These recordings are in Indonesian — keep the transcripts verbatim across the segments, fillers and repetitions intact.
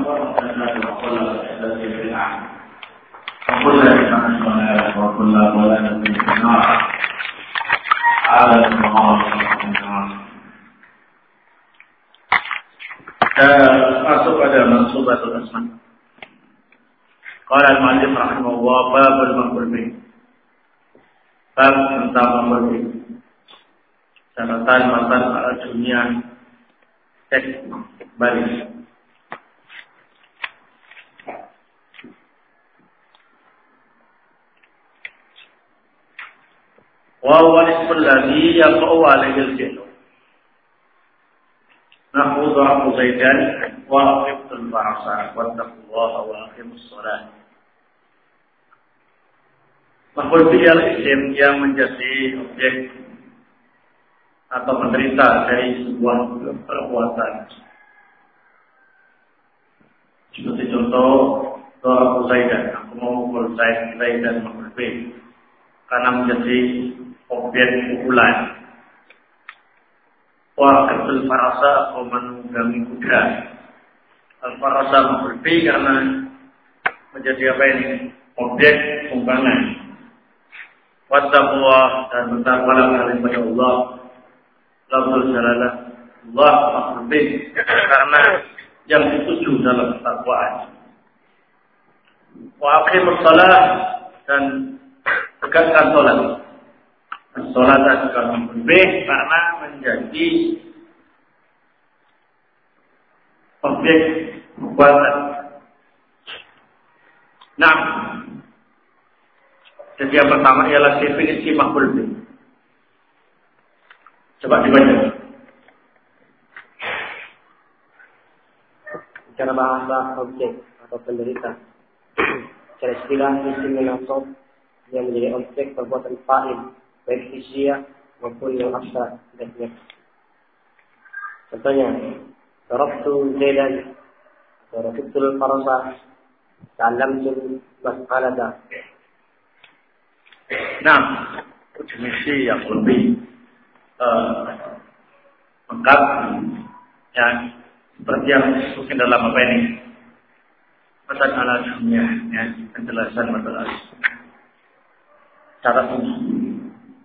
وكل محدثة بدعة وكل بدعة ضلالة وكل ضلالة في النار. أعاذنا الله من النار. Masuk pada mansubatul asma. Qala al-mu'allif rahimahullah babul maf'ul bih. Bab tentang maf'ul bih. Catatan matan al dunia teks baris. Wa huwa ismul ladzi yaqa'u 'alaihi al-fi'l. Nahwu darabu Zaidan wa aqimtul farasa wattaqullaha wa aqimus shalah. Maf'ul bih al-isim yang menjadi objek atau penderita dari sebuah perbuatan. Seperti contoh darabu Zaidan, aku mau memukul Zaid, Zaidan maf'ul bih karena menjadi objek pukulan. Wa ketul farasa atau menunggangi kuda. Al-farasa maf'ul bih karena menjadi apa ini? Objek tumpangan. Wattaqullah dan bertakwalah kalian kepada Allah. Lafzul jalalah Allah maf'ul bih karena yang dituju dalam ketakwaan. Wa aqimus shalah dan tegakkan salat. Salat juga maf'ul bih karena menjadi objek perbuatan. Nah, jadi yang pertama ialah definisi maf'ul bih. Coba dibaca. Secara bahasa objek atau penderita. Secara istilah isim nasab yang menjadi objek perbuatan fa'il, baik isyah maupun yang asal dan niat. Contohnya, darabtu Zaidan, darabtul farasa, ta'allamtu mas'alata. Nah, definisi yang lebih uh, lengkap ya, seperti yang disebutkan dalam apa ini? Matan ala dunia, ya, penjelasan masalah cara umum.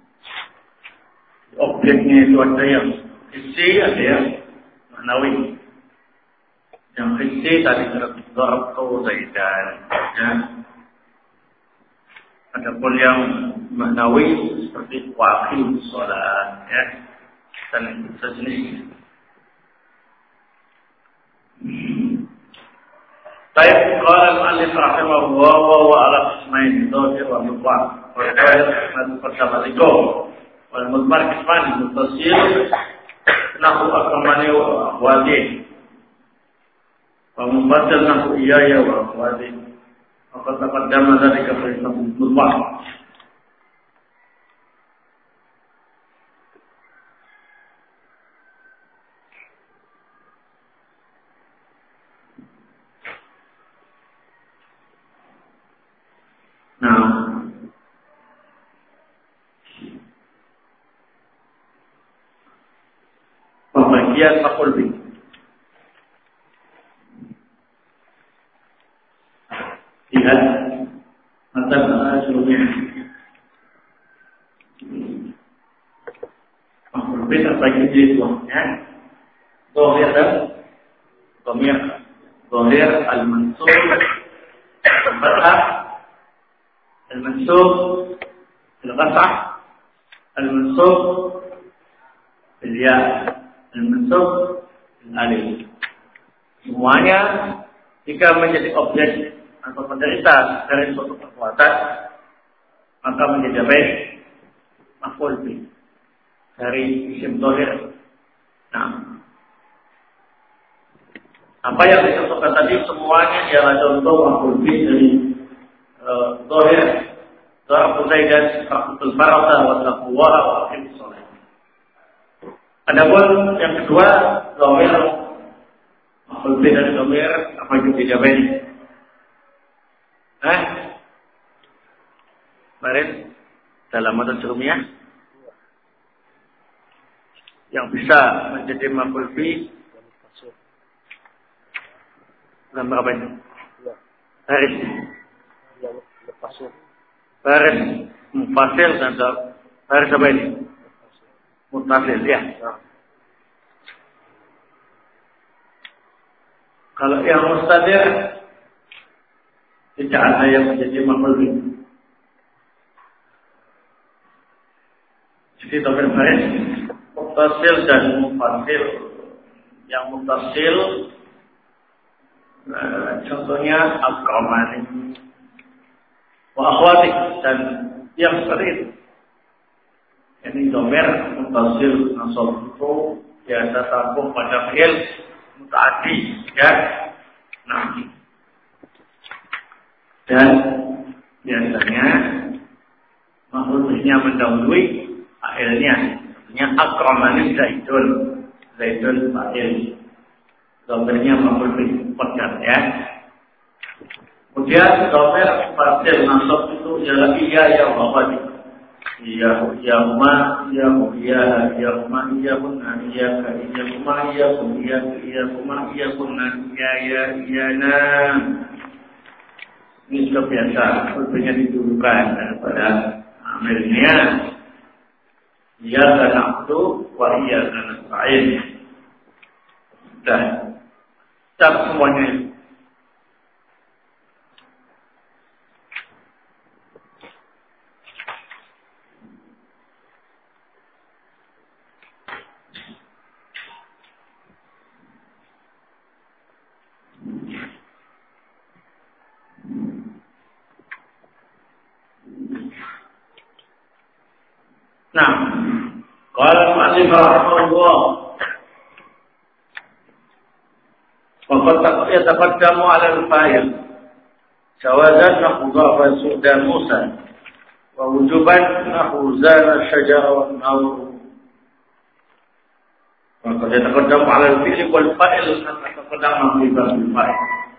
Objeknya itu ada yang hissi, ada yang ma'nawi. Yang hissi tadi darabtu Zaidan, ya. Adapun yang ma'nawi seperti waqimus shalah, ya, dan sejenis. Baik, qala al-mu'allif rahimahullah wa huwa ala qismain dhahir wa mudmar. Wa dhahir pertama tiga. Wal mudmar qisman muttasil nahu akamani wa akhwati. Wa mubaddal nahu iyaya wa akhwati. Maka taqaddama dzalika fi mudmar. Nah, pembagian maf'ul bih. Lihat matan sebelumnya. Maf'ul bih terbagi jadi dua, ya. Dhahir dan dhamir. Dhahir al-mansub fathah, al-mansub al-qasah, al-mansub bil-ya, al-mansub bil-alif. Semuanya jika menjadi objek atau penderita dari suatu perbuatan maka menjadi baik maf'ul bih dari isim dhahir. Nah, apa yang disebutkan tadi semuanya ialah contoh maf'ul bih dari dhahir. Darabu Zaidan aqimtul farasa wa taqwa wa aqimus shalah. Adapun yang kedua dhamir maf'ul bih dari dhamir apa yang dijabain? Eh? Kemarin dalam matan jurumiyah yang bisa menjadi maf'ul bih Bulan berapa ini? Ya. Baris. Yang lepasnya. Baris. Mufasil dan baris apa ini? Mutasil, ya. Nah. Kalau yang mustadir tidak ada yang menjadi maf'ul bih. Jadi domir baris mutasil dan mufasil. Yang mutasil uh, contohnya al-qamani wa akhwati dan yang seperti itu. Ini domir mutasil nasab itu biasa sambung pada fi'il mutaaddi, ya. Nah, dan biasanya maf'ul bihnya mendahului fa'ilnya. Artinya akramani zaidun, zaidun fa'il. Domirnya maf'ul bih muqaddar, ya. Kemudian domir fa'il nasab itu ialah iya ya wafadi. Iya, iya ma, iya iya, iya ma, iya kunna, iya ka, iya ma, iya kun, iya iya ma, iya kunna, iya iya iya na. Ini sudah biasa, sebetulnya dituduhkan pada amilnya. Iya karena itu, wa iya karena sa'in. Dan tak semuanya itu. Nah, kalau masih rahimahullah, maka yataqaddamu 'ala al-fa'il jawazan nahu dhafa su'da Musa wa wujuban nahu zana syajara wa nahu. Maka yataqaddamu 'ala al-fi'li wal fa'il yataqaddamu bi al-fa'il.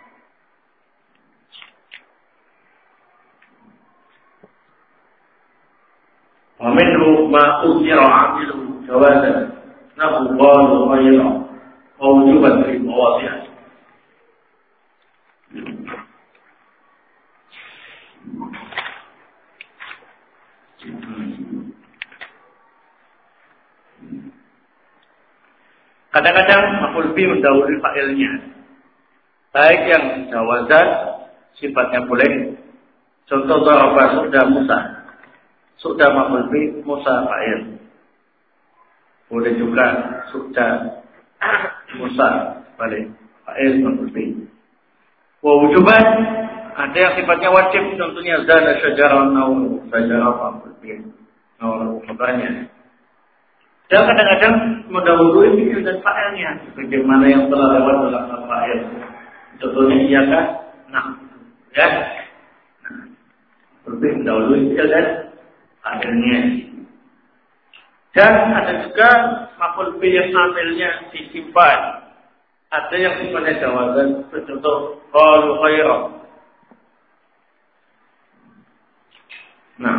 ومنه ما أثر عامله جوازا نحو قال غيره ووجوبا في مواضعه. Kadang-kadang maf'ul bih mendahului fa'ilnya. Baik yang jawazan sifatnya boleh. Contoh daraba sudah Musa. Sudah maf'ul bih Musa fa'il. Boleh juga sudah Musa balik fa'il maf'ul bih. Wa wujuban ada yang sifatnya wajib, contohnya zana syajarah nawu syajarah maf'ul bih. Nawu kabarnya. Dan kadang-kadang mendahului fi'il dan fa'ilnya sebagaimana yang telah lewat dalam fa'il. Contohnya iyakah? Nah, ya. Nah, lebih mendahului fi'il dan akhirnya. Dan ada juga maf'ul bih yang amilnya disimpan. Ada yang sifatnya jawazan, contoh qalu khaira. Nah,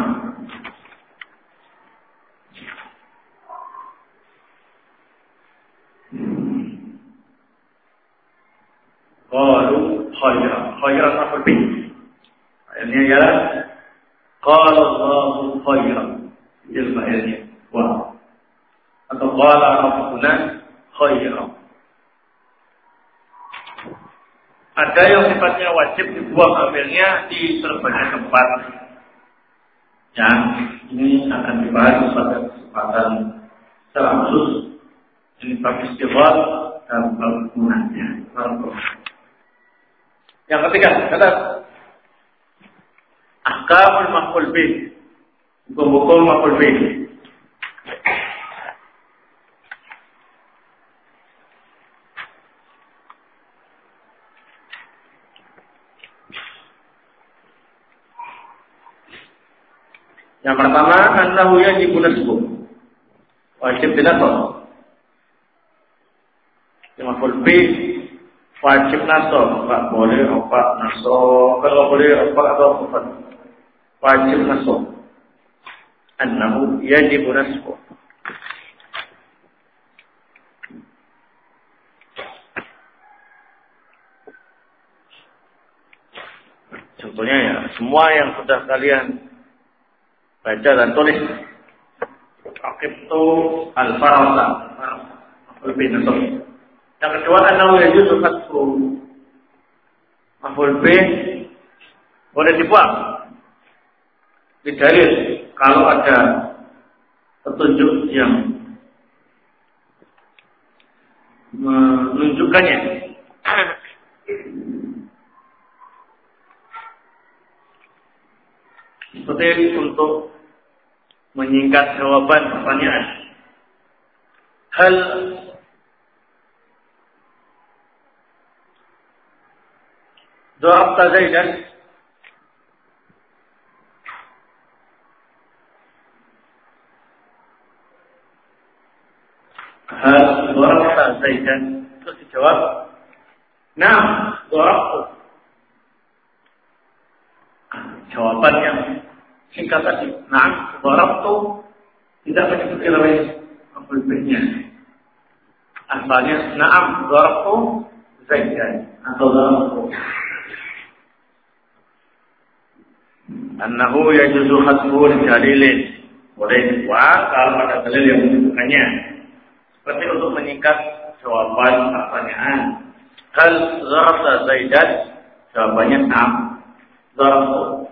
qalu khaira, khaira maf'ul bih. Akhirnya ialah qala Allahu khairan. Ilmu ilmu. Wah. Atau qala rabbuna khairan. Ada yang sifatnya wajib dibuang amilnya di berbagai tempat. Yang ini akan dibahas pada kesempatan secara khusus. Ini bab istighfar dan bab gunanya. Yang ketiga adalah ahkamul maf'ul bih. Hukum-hukum maf'ul bih. Yang pertama, annahu yajibu nasbuh. Wajib dinasab. Yang maf'ul bih wajib nasab, enggak boleh apa nasab, kalau boleh apa atau apa. Wajib nasab. Annahu yajibu nasbuh. Contohnya ya, semua yang sudah kalian baca dan tulis. Aqibtu al-farasa. Lebih nasab. Yang kedua, anahu yajuzu fathu. Maf'ul bih boleh dibuang. Didalil kalau ada petunjuk yang menunjukkannya. Seperti untuk menyingkat jawaban pertanyaan. Hal darabta Zaidan? Hal darabta Zaidan? Terus dijawab, "Naam, darabtu." Jawaban yang singkat tadi, "Naam, darabtu," tidak menyebut ilmu maf'ul bihnya. Asalnya, "Naam, darabtu Zaidan" atau darabtu. Annahu yajuzu hadfu dalilin. Boleh dibuang kalau ada dalil yang menunjukkannya. Seperti untuk menyingkat jawaban pertanyaan. Hal darabta Zaidan? Jawabannya na'am, darabtu.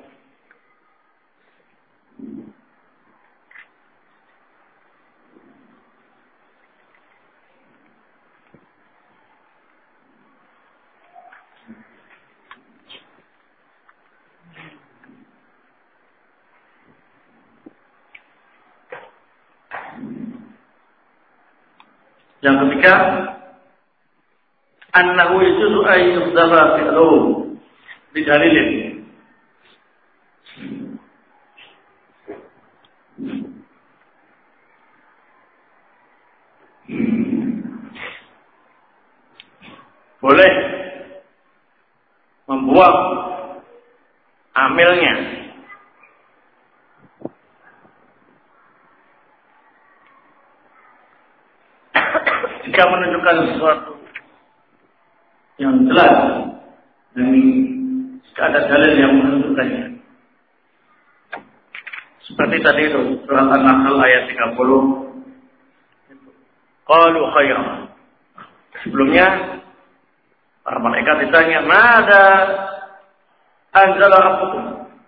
Yang ketiga, annahu yajuzu ay yudhara fi'lu bidalilin. Boleh membuang amilnya jika menunjukkan sesuatu yang jelas dan jika ada dalil yang menunjukkannya. Seperti tadi itu surat An-Nahl ayat tiga puluh. Qalu khairan. Sebelumnya para malaikat ditanya, "Mada anzala rabbukum?"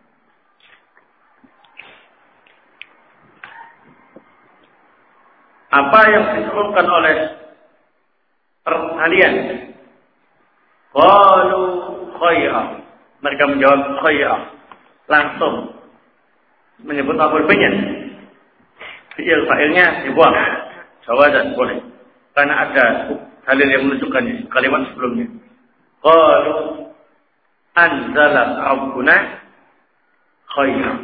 Apa yang diturunkan oleh kalian? Qalu khairan. Mereka menjawab khairan. Langsung menyebut maf'ul bihnya. Fi'il fa'ilnya dibuang. Jawaban boleh. Karena ada dalil yang menunjukkannya. Kalimat sebelumnya. Qalu anzala rabbuna khairan.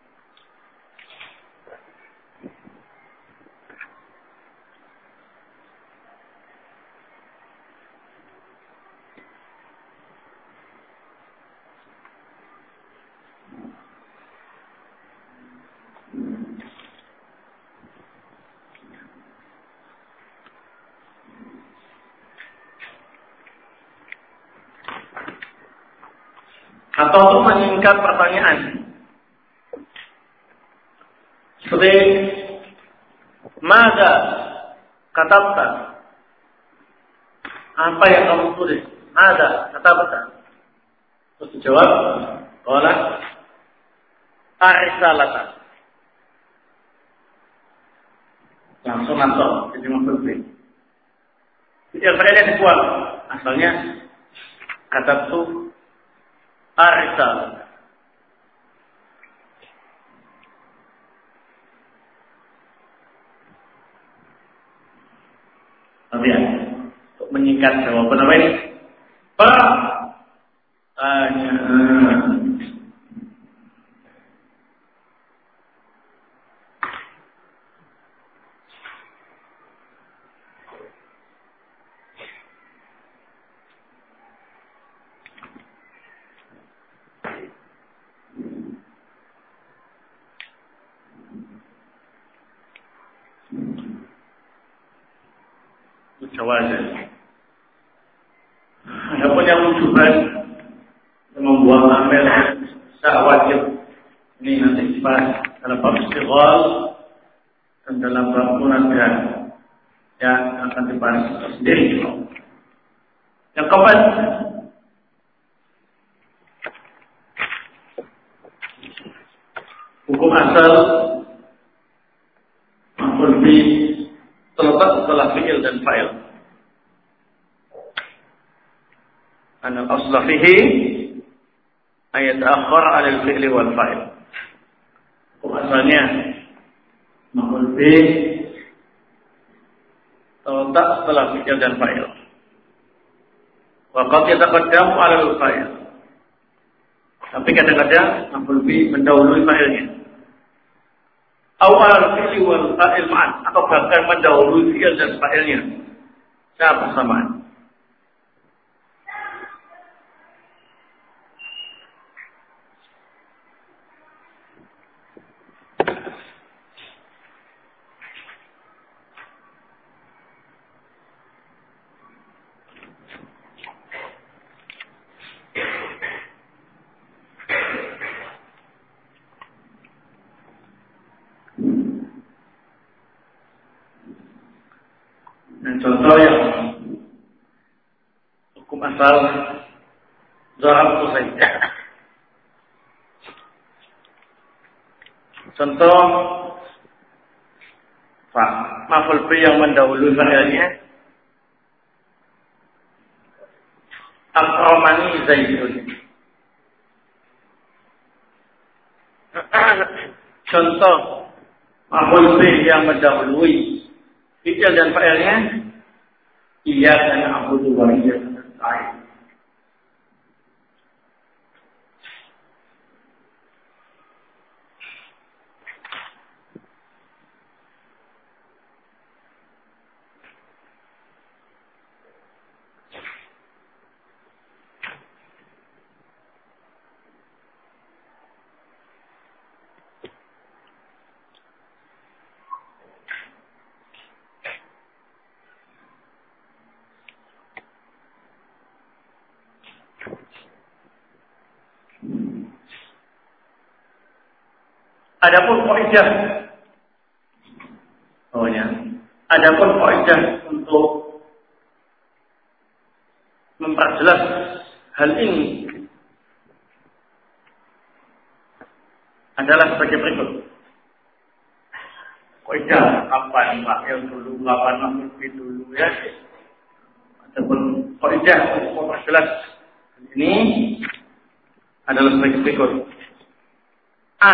Atau untuk menyingkat pertanyaan. Seperti Mada katabta? Apa yang kamu tulis? Mada katabta? Terus dijawab, qala arisalata. Langsung langsung jadi maf'ul bih. Yang berada di buang. Asalnya katabtu arisalata. Lihat, untuk menyingkat jawaban apa ini? Pertanyaan. Jawaban. Adapun yang wujuban, yang membuang amel tak wajib. Ini nanti dibahas dalam bab istighal dan dalam bab munajat yang akan dibahas sendiri. Yang keempat, hukum asal maf'ul bih terletak setelah fi'il dan fa'il. An al-asla fihi ayat akhar 'ala al-fi'li wal fa'il. Hukum asalnya maf'ul bih terletak setelah fi'il dan fa'il. Wa qad yataqaddamu 'ala al-fa'il. Tapi kadang-kadang maf'ul bih mendahului fa'ilnya. Awal fi'il wal fa'il ma'an, atau bahkan mendahului fi'il dan fa'ilnya secara bersamaan. Contoh yang hukum asal Zarabtu saja. Contoh Pak maf'ul bih yang mendahului fa'ilnya akramani Zaidun. Contoh maf'ul bih yang mendahului fi'il dan fa'ilnya iya dan abudu wa iya dan nasta'in. Adapun kaidah, oh ya, adapun kaidah untuk memperjelas hal ini adalah sebagai berikut. Kaidah kapan fa'il dulu, kapan maf'ul bih dulu ya. Adapun kaidah untuk memperjelas hal ini adalah sebagai berikut. A.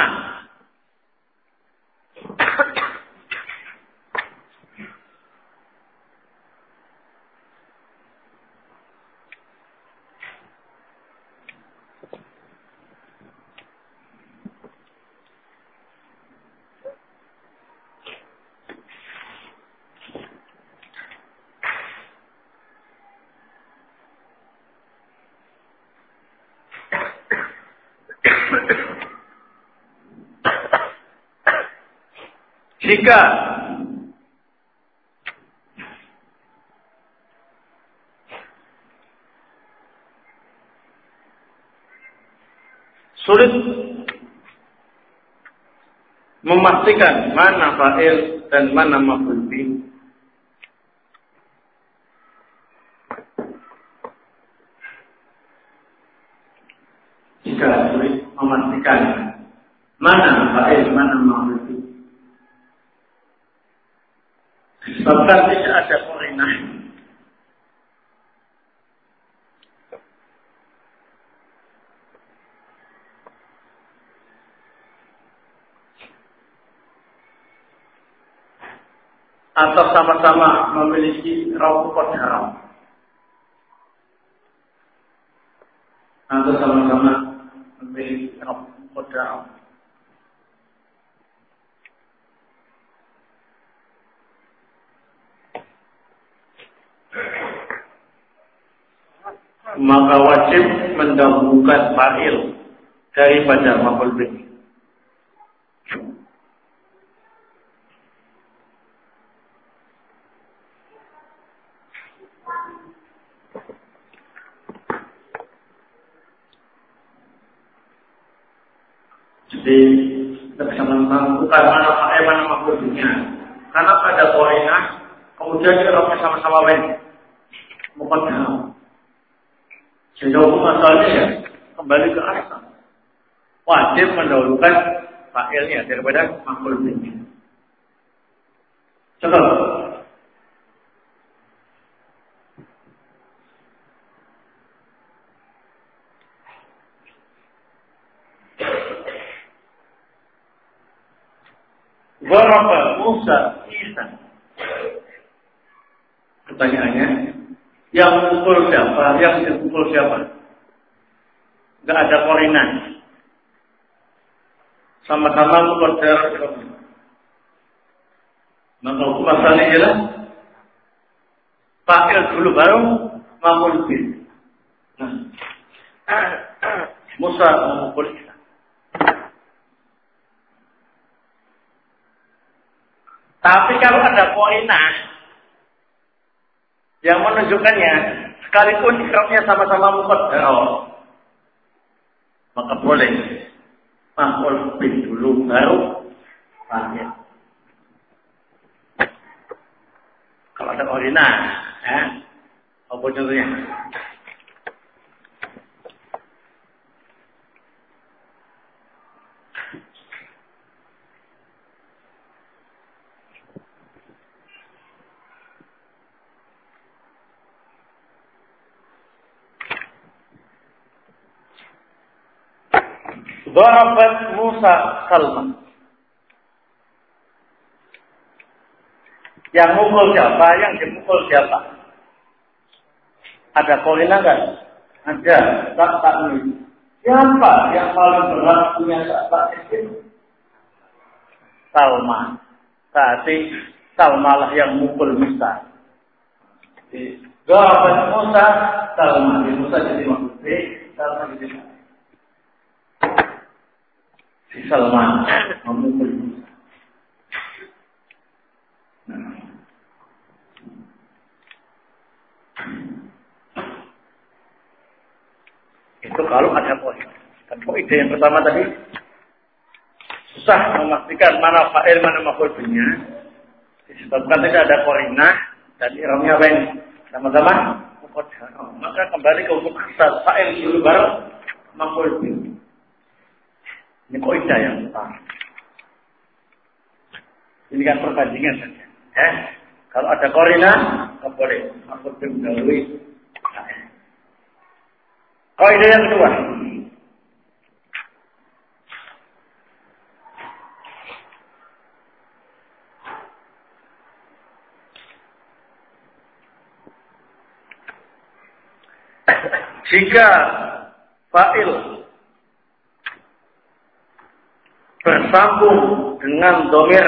Jika sulit memastikan mana fa'il dan mana maf'ul bih, jika sulit memastikan mana fa'il mana maf'ul bih, bahkan tidak ada qarinah atau sama-sama memiliki raut qadar atau sama-sama memiliki raut qadar, maka wajib mendahulukan fa'il daripada maf'ul bih. Jadi kita bisa menentukan mana fa'il mana maf'ulnya. Karena pada qarinah kemudian i'rabnya sama-sama baik. Muqaddam. Sehingga hukum asalnya ya kembali ke asal. Wajib mendahulukan fa'ilnya daripada maf'ulnya. Contoh. Daraba Musa Isa. Pertanyaannya, yang mukul siapa? Yang dipukul siapa? Enggak ada qarinan. Sama-sama muqaddar. Maka hukum asalnya ialah fa'il dulu baru maf'ul bih. Nah, Musa memukul Isa. Tapi kalau ada qarinah yang menunjukkannya, sekalipun i'rabnya sama-sama muqaddar, maka boleh maf'ul bih dulu baru fa'il. Kalau ada qarinah, eh, apa contohnya? Darabat Musa Salma. Yang mukul siapa? Yang dimukul siapa? Ada qarinah kan? Ada. Tak tak ini. Siapa yang paling berat punya sahabat itu? Salma. Berarti Salma lah yang mukul Musa. Darabat Musa Salma. Musa jadi maksudnya Salma jadi maksudnya. Si Salman memukul Musa. Nah. Itu kalau ada poin. Tapi ide yang pertama tadi susah memastikan mana fa'il mana maf'ul bihnya. Disebabkan tidak ada qarinah dan i'rabnya baik sama-sama muqaddar. Maka kembali ke hukum asal fa'il dulu baru maf'ul bih. Ini kaidah yang utama. Ini kan perbandingan saja. Eh, kalau ada qarinah, nggak boleh. Aku mendahului. Kaidah yang kedua. Jika fa'il bersambung dengan dhamir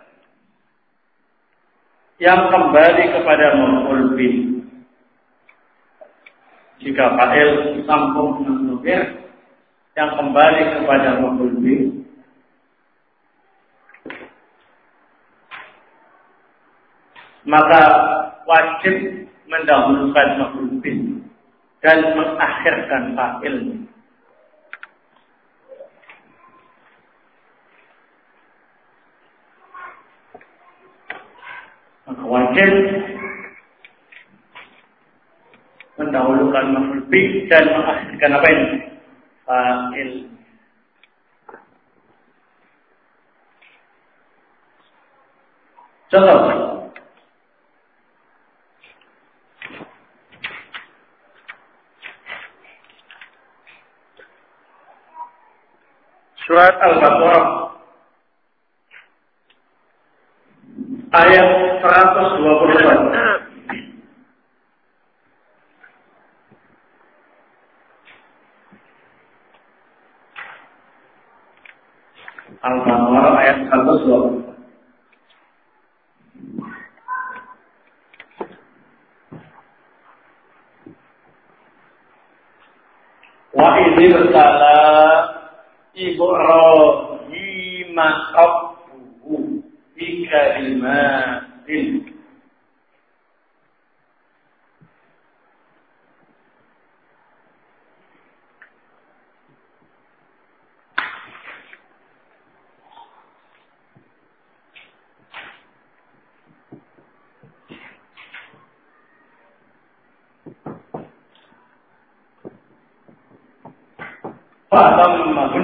yang kembali kepada maf'ul bih. Jika fa'il bersambung dengan dhamir yang kembali kepada maf'ul bih, maka wajib mendahulukan maf'ul bih dan mengakhirkan fa'ilnya. Maka wajib mendahulukan maf'ul bih dan mengakhirkan apa ini? Fa'il. Contoh. Surat Al-Baqarah ayat seratus dua puluh empat. Al-Baqarah ayat seratus dua puluh empat. Wa idzi berkala Ibrahim rabbuhu bi kalimatin fatammahun.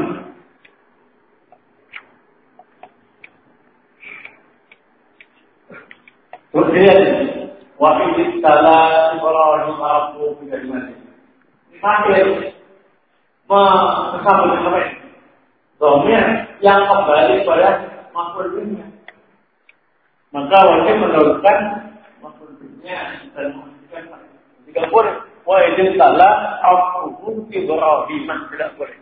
Kemudian wa idh tala Ibrahim rabbuhu bi kalimatin. Fakir bersama dengan domir yang kembali pada makhluk dunia. Maka wajib menurutkan makhluk dunia dan menghentikan. Tidak boleh. Wa idh tala rabbuhu Ibrahim, tidak boleh.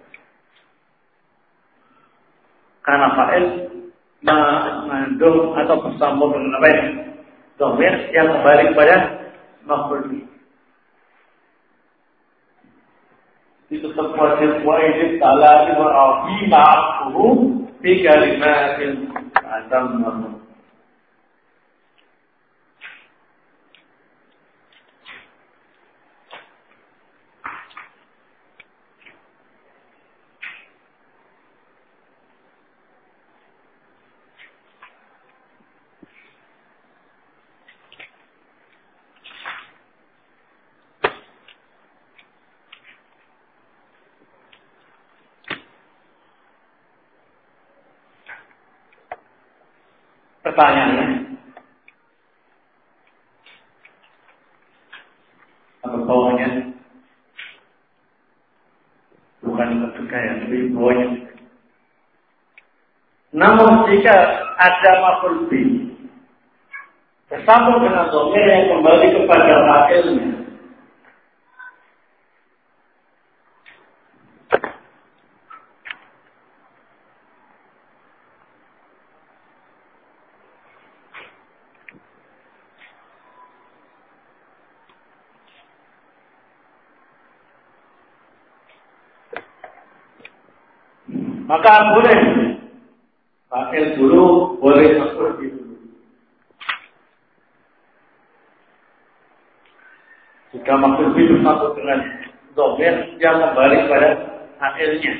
Karena fa'il mengandung atau bersambung dengan apa ya? Domir yang kembali kepada makhluk dunia. Itu terwajib wajib tala Ibrahim ma'akuhu fi kalimatin atammahun. Pertanyaannya, apa bawahnya? Bukan ketika ya, tapi bawahnya. Namun jika ada makhluk bi bersambung dengan domir yang kembali kepada wakilnya, maka boleh wakil dulu, boleh makhluk bi dulu. Jika makhluk bi bersambung dengan domir yang kembali pada wakilnya,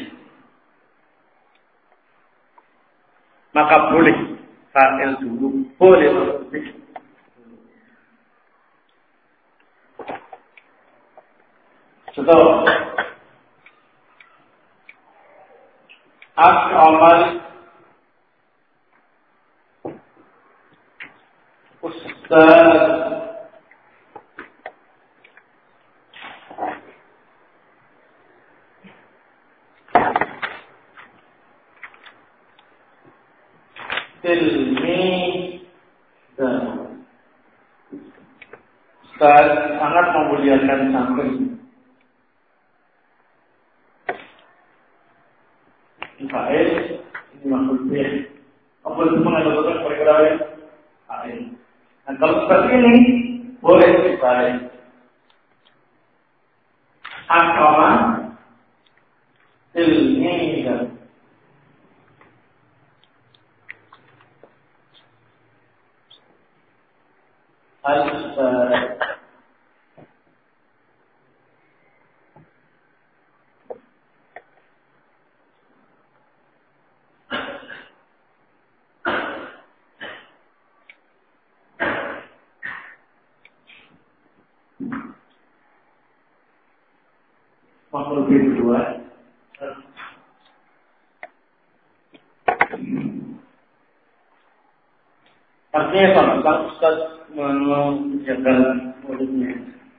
maka boleh wakil dulu, boleh makhluk bi. Contoh, Amal Ustaz Ilmi dan Ustaz sangat memuliakan santri. Fa'il ini makhluk bi. Apa itu mengatakan perkara fa'il. Dan kalau seperti ini boleh dibalik. Akama ilmi dan al-Ustaz makhluk kedua. Artinya sama, Pak Ustaz menjaga mulutnya.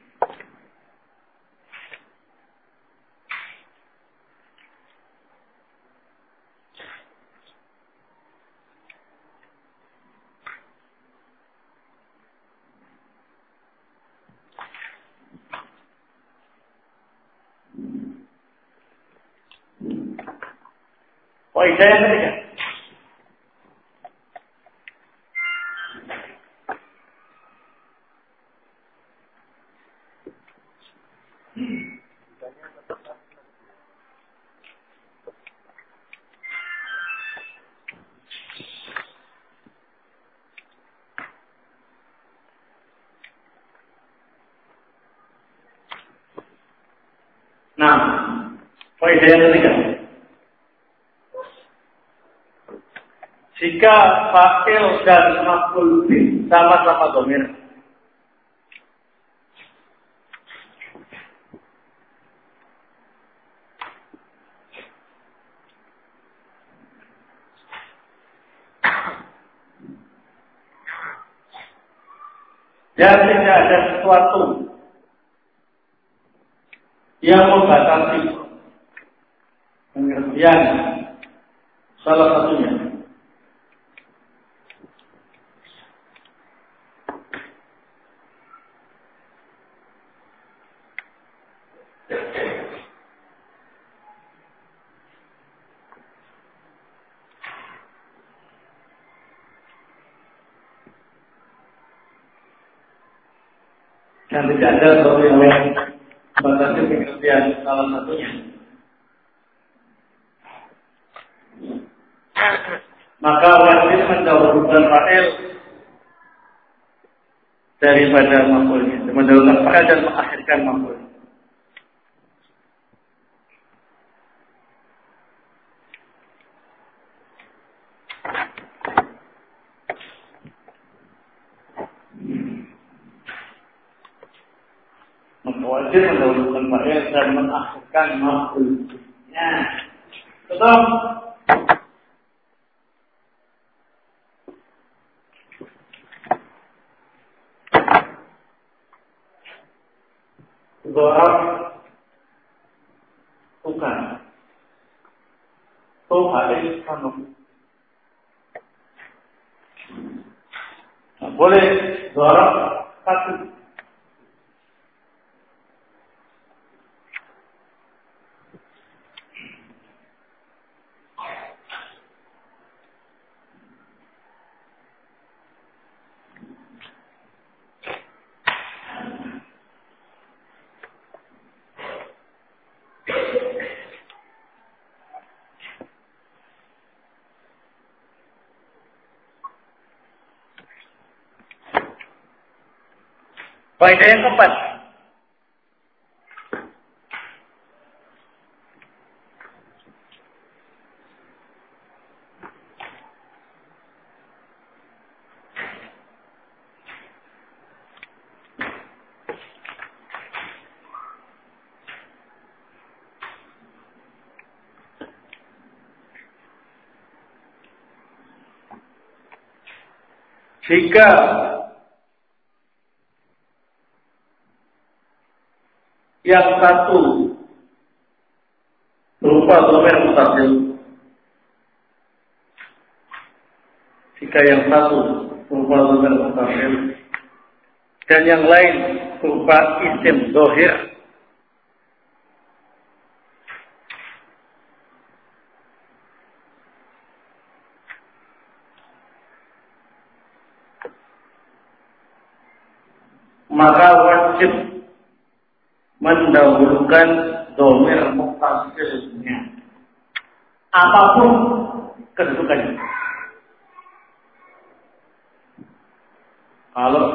Oh, ida yang ketiga. Nah, faedah yang ketiga. Jika fa'il dan maf'ul bih sama-sama dhamir, Dan tidak ada sesuatu yang membatasi pengertian salah satunya. Dan tidak ada sesuatu yang membatasi pengertian salah satunya. Maka wajib mendahulukan fa'il daripada maf'ulnya, mendahulukan fa'il dan mengakhirkan maf'ul. Maka wajib mendahulukan fa'il dan mengakhirkan maf'ul. Ya, betul. Dorab bukan tuh hadis kamu nah, boleh dorab satu faedah yang keempat. Jika yang satu berupa dhamir mutasil, jika yang satu berupa dhamir mutasil dan yang lain berupa isim dhahir, maka wajib mendahulukan dhamir mutasilnya apapun kedudukannya. Kalau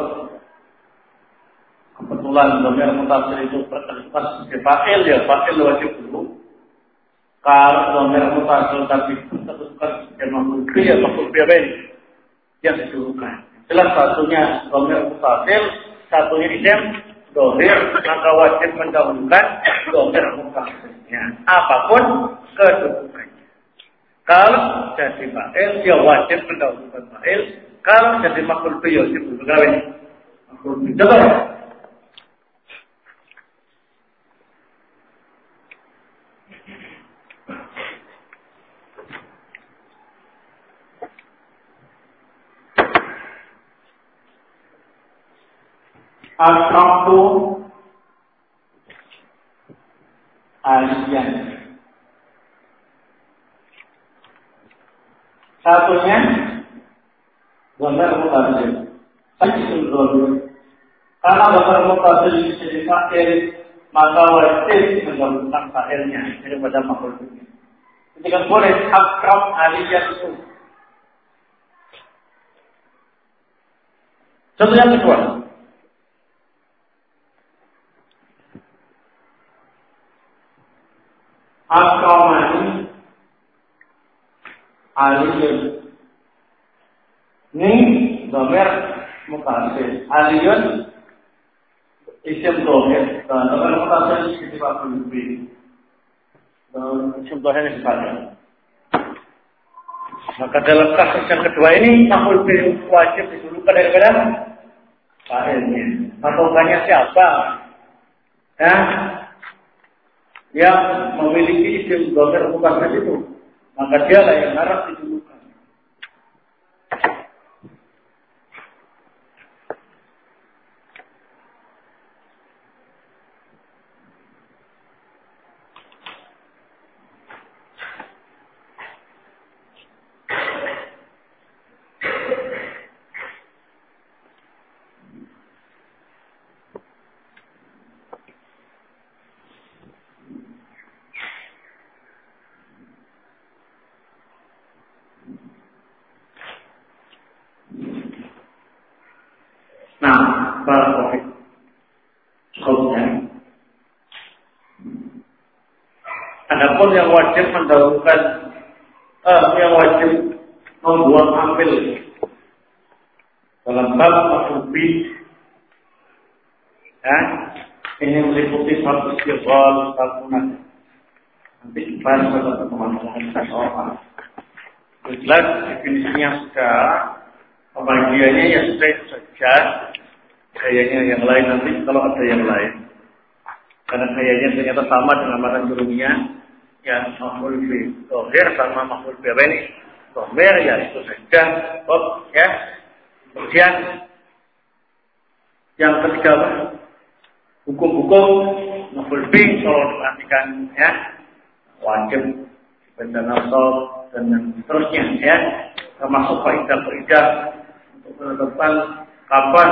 kebetulan dhamir mutasil itu berkedudukan sebagai fa'il, ya fa'il wajib dulu. Kalau dhamir mutasil tapi berkedudukan sebagai maf'ul bih, ya maf'ul bih apa ini yang didahulukan. Jelas satunya dhamir mutasil, satunya isim dhahir, maka wajib mendahulukan dhamir mutasilnya apapun kedudukannya. Kalau jadi fa'il, ya wajib mendahulukan fa'il. Kalau jadi maf'ul bih, ya wajib mendahulukan maf'ul bih. Contoh, Al-Qamtu Aliyan. Satunya dhamir mutasil. Isim dhahir. Karena dhamir mutasil jadi fa'il, maka wajib mendahulukan fa'ilnya daripada maf'ul bih. Ketika boleh akrab aliyan itu. Contoh yang kedua. Akramani aliyun. Ini dhamir mutasil. Aliyun isim dhahir. Dan dhamir mutasil jadi maf'ul bih. Dan isim dhahir sifatnya. Maka dalam kasus yang kedua ini maf'ul bih wajib didahulukan daripada fa'ilnya. Patokannya siapa? Ya, yang memiliki isim dhamir mutasil itu, maka dialah yang harus didulukan. Nah, barakallahu cukupnya. Adapun yang wajib mendahulukan, eh, yang wajib membuat ambil dalam bab maf'ul, ya, ini meliputi satu istighfar, satu nanti. Nanti dibahas pada pertemuan orang. Jelas definisinya sudah, pembagiannya ya sudah itu saja. Kayaknya yang lain nanti kalau ada yang lain. Karena kayaknya ternyata sama dengan matan jurumnya. Ya, maf'ul fi dhahir sama maf'ul fi apa ini? Dhamir ya itu saja. Oh, ya. Kemudian yang ketiga apa? Hukum-hukum maf'ul fi kalau diperhatikan ya wajib benda nasab dan yang seterusnya ya. Termasuk faidah-faidah untuk menentukan kapan